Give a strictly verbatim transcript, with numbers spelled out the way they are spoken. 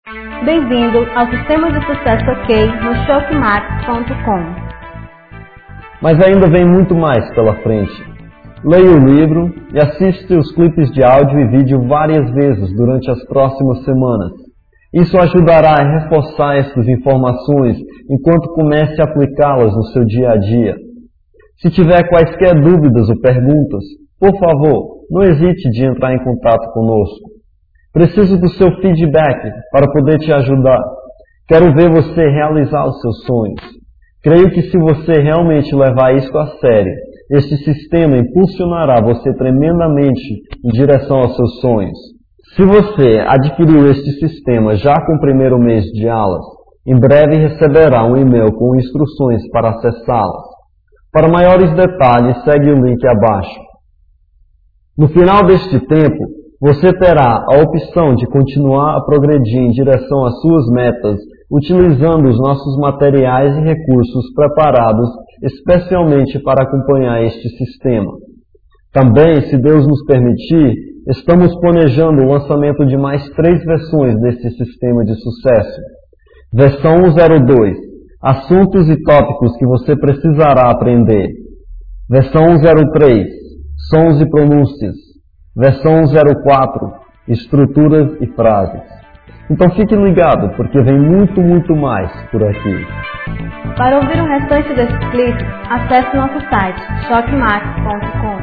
Bem-vindo ao Sistema de Sucesso OK no Shopmax ponto com. Mas ainda vem muito mais pela frente. Leia o livro e assiste os clipes de áudio e vídeo várias vezes durante as próximas semanas. Isso ajudará a reforçar essas informações enquanto comece a aplicá-las no seu dia a dia. Se tiver quaisquer dúvidas ou perguntas, por favor, não hesite de entrar em contato conosco. Preciso do seu feedback para poder te ajudar. Quero ver você realizar os seus sonhos. Creio que se você realmente levar isso a sério, este sistema impulsionará você tremendamente em direção aos seus sonhos. Se você adquiriu este sistema já com o primeiro mês de aulas, em breve receberá um e-mail com instruções para acessá-las. Para maiores detalhes, segue o link abaixo. No final deste tempo, você terá a opção de continuar a progredir em direção às suas metas, utilizando os nossos materiais e recursos preparados especialmente para acompanhar este sistema. Também, se Deus nos permitir, estamos planejando o lançamento de mais três versões deste sistema de sucesso. Versão zero dois, assuntos e tópicos que você precisará aprender. Versão zero três, sons e pronúncias. Versão zero quatro, estruturas e frases. Então fique ligado, porque vem muito, muito mais por aqui. Para ouvir o restante desse clipe, acesse nosso site shopmax ponto com.